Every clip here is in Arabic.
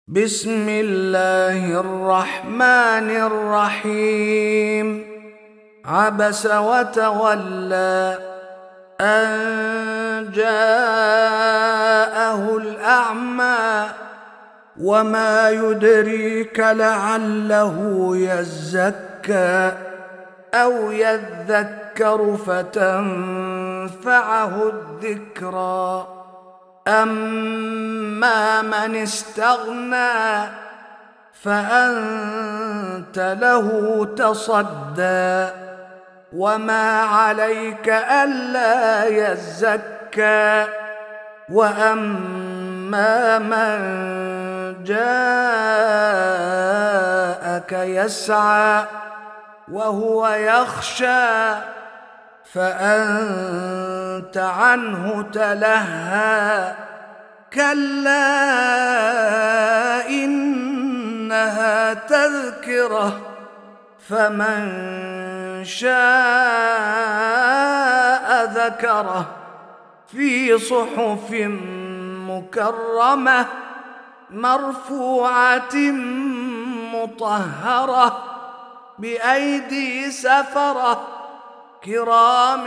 بسم الله الرحمن الرحيم. عبس وتولى أن جاءه الأعمى وما يدريك لعله يزكى أو يذكر فتنفعه الذكرى. أما من استغنى فأنت له تصدى وما عليك ألا يزكى. وأما من جاءك يسعى وهو يخشى فأنت عنه تلهى. كلا إنها تذكرة فمن شاء ذكره في صحف مكرمة مرفوعة مطهرة بأيدي سفرة كرام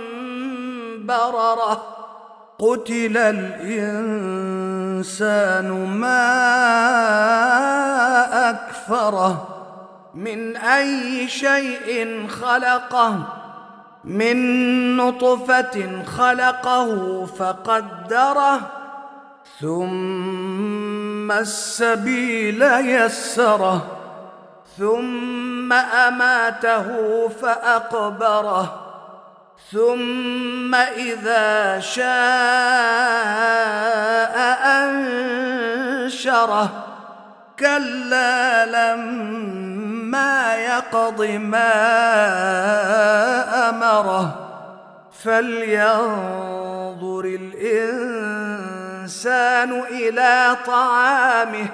بررة. قتل الإنسان ما أكفره من أي شيء خلقه من نطفة خلقه فقدره ثم السبيل يسره ثم أماته فأقبره ثم إذا شاء أنشره. كلا لما يقض ما أمره فلينظر الإنسان إلى طعامه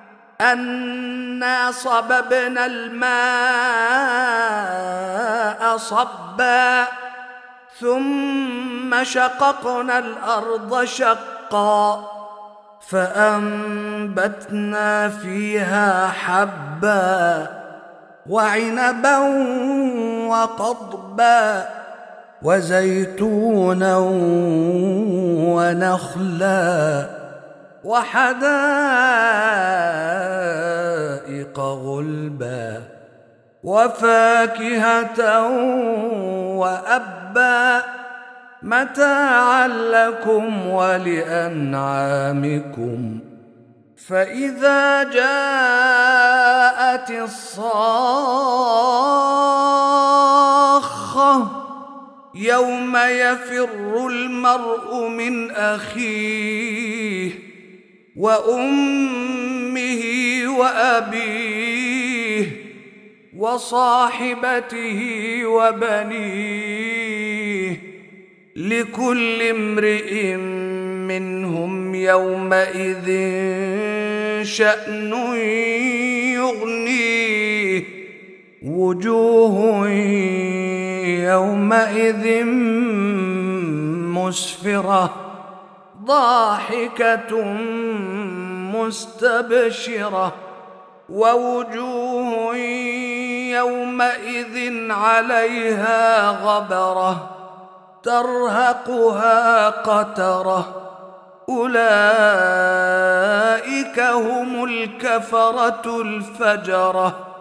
أنا صببنا الماء صبا ثم شققنا الأرض شقا فأنبتنا فيها حبا وعنبا وقضبا وزيتونا ونخلا وحدائق غلبا وفاكهة وأبا متاعا لكم ولأنعامكم. فإذا جاءت الصاخة يوم يفر المرء من أخيه وأمه وأبيه وصاحبته وبنيه لكل امرئ منهم يومئذ شأن يغنيه. وجوه يومئذ مسفرة ضاحكة مستبشرة ووجوه يومئذ عليها غبرة ترهقها قترة. أولئك هم الكفرة الفجرة.